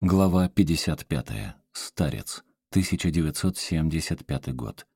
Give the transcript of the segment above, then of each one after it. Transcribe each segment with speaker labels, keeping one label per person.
Speaker 1: Глава 55. Старец. 1975 год.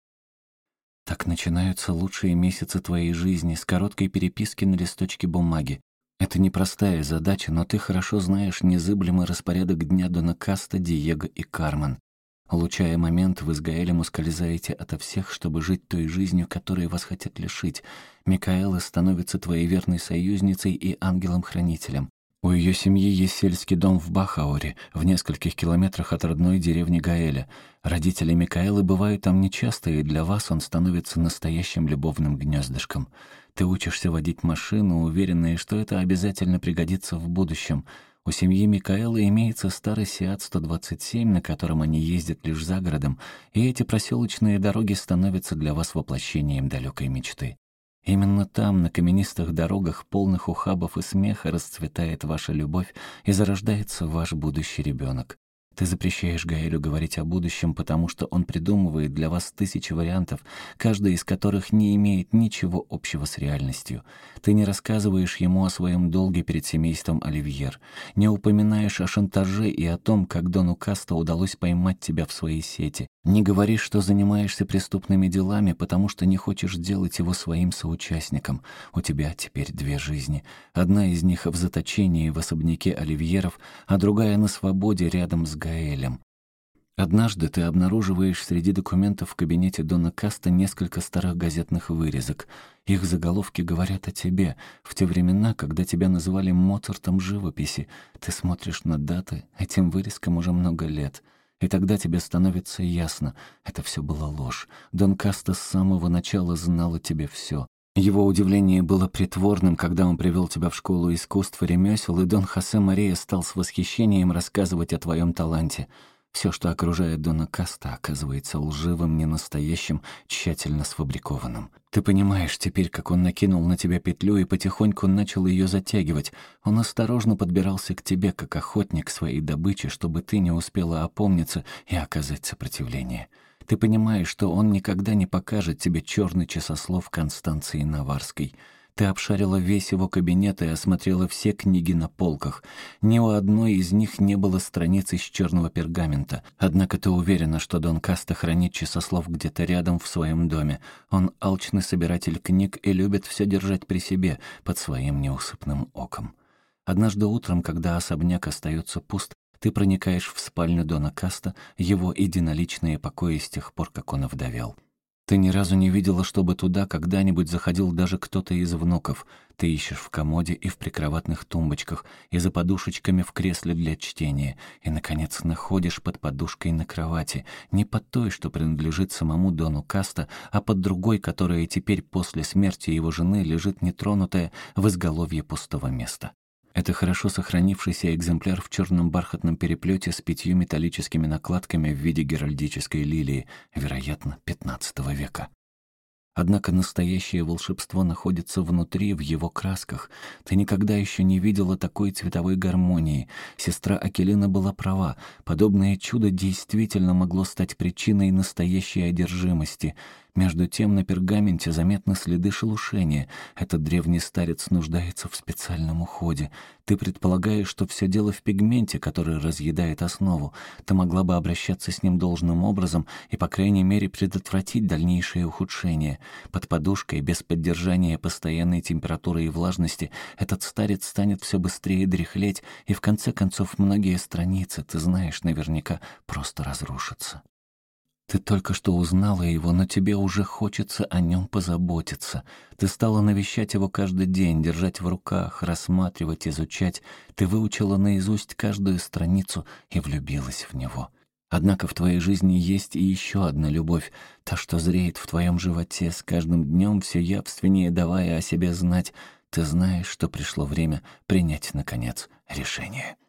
Speaker 1: Так начинаются лучшие месяцы твоей жизни с короткой переписки на листочке бумаги. Это непростая задача, но ты хорошо знаешь незыблемый распорядок дня Дона Каста, Диего и Кармен. Улучшая момент, вы с Гаэлем ускользаете ото всех, чтобы жить той жизнью, которой вас хотят лишить. Микаэла становится твоей верной союзницей и ангелом-хранителем. У ее семьи есть сельский дом в Бахауре, в нескольких километрах от родной деревни Гаэля. Родители Микаэлы бывают там нечасто, и для вас он становится настоящим любовным гнездышком. Ты учишься водить машину, уверенная, что это обязательно пригодится в будущем. У семьи Микаэлы имеется старый Сиат 127, на котором они ездят лишь за городом, и эти проселочные дороги становятся для вас воплощением далекой мечты. Именно там, на каменистых дорогах, полных ухабов и смеха, расцветает ваша любовь и зарождается ваш будущий ребенок. Ты запрещаешь Гаэлю говорить о будущем, потому что он придумывает для вас тысячи вариантов, каждый из которых не имеет ничего общего с реальностью. Ты не рассказываешь ему о своем долге перед семейством Оливьер, не упоминаешь о шантаже и о том, как Дону Каста удалось поймать тебя в своей сети, не говоришь, что занимаешься преступными делами, потому что не хочешь делать его своим соучастником. У тебя теперь две жизни. Одна из них в заточении в особняке Оливьеров, а другая на свободе рядом с Гаэлем. Однажды ты обнаруживаешь среди документов в кабинете Дона Каста несколько старых газетных вырезок. Их заголовки говорят о тебе. В те времена, когда тебя называли Моцартом живописи, ты смотришь на даты, этим вырезкам уже много лет. И тогда тебе становится ясно, это все была ложь. Дон Каста с самого начала знал о тебе все. Его удивление было притворным, когда он привел тебя в школу искусств и ремесел, и Дон Хосе Мария стал с восхищением рассказывать о твоем таланте. Все, что окружает Дона Каста, оказывается лживым, ненастоящим, тщательно сфабрикованным. Ты понимаешь теперь, как он накинул на тебя петлю и потихоньку начал ее затягивать. Он осторожно подбирался к тебе, как охотник к своей добыче, чтобы ты не успела опомниться и оказать сопротивление. Ты понимаешь, что он никогда не покажет тебе черный часослов Констанции Наварской. Ты обшарила весь его кабинет и осмотрела все книги на полках. Ни у одной из них не было страниц из черного пергамента. Однако ты уверена, что Дон Каста хранит часослов где-то рядом в своем доме. Он алчный собиратель книг и любит все держать при себе, под своим неусыпным оком. Однажды утром, когда особняк остается пуст, ты проникаешь в спальню Дона Каста, его единоличные покои с тех пор, как он овдовел. Ты ни разу не видела, чтобы туда когда-нибудь заходил даже кто-то из внуков. Ты ищешь в комоде и в прикроватных тумбочках, и за подушечками в кресле для чтения, и, наконец, находишь под подушкой на кровати, не под той, что принадлежит самому Дону Каста, а под другой, которая теперь после смерти его жены лежит нетронутая в изголовье пустого места. Это хорошо сохранившийся экземпляр в черном бархатном переплете с 5 металлическими накладками в виде геральдической лилии, вероятно, XV века. Однако настоящее волшебство находится внутри, в его красках. Ты никогда еще не видела такой цветовой гармонии. Сестра Акелина была права. Подобное чудо действительно могло стать причиной настоящей одержимости. Между тем на пергаменте заметны следы шелушения. Этот древний старец нуждается в специальном уходе. Ты предполагаешь, что все дело в пигменте, который разъедает основу. Ты могла бы обращаться с ним должным образом и, по крайней мере, предотвратить дальнейшее ухудшение. Под подушкой, без поддержания постоянной температуры и влажности, этот старец станет все быстрее дряхлеть, и в конце концов многие страницы, ты знаешь наверняка, просто разрушатся. Ты только что узнала его, но тебе уже хочется о нем позаботиться. Ты стала навещать его каждый день, держать в руках, рассматривать, изучать. Ты выучила наизусть каждую страницу и влюбилась в него. Однако в твоей жизни есть и еще одна любовь, та, что зреет в твоем животе, с каждым днем все явственнее давая о себе знать. Ты знаешь, что пришло время принять, наконец, решение.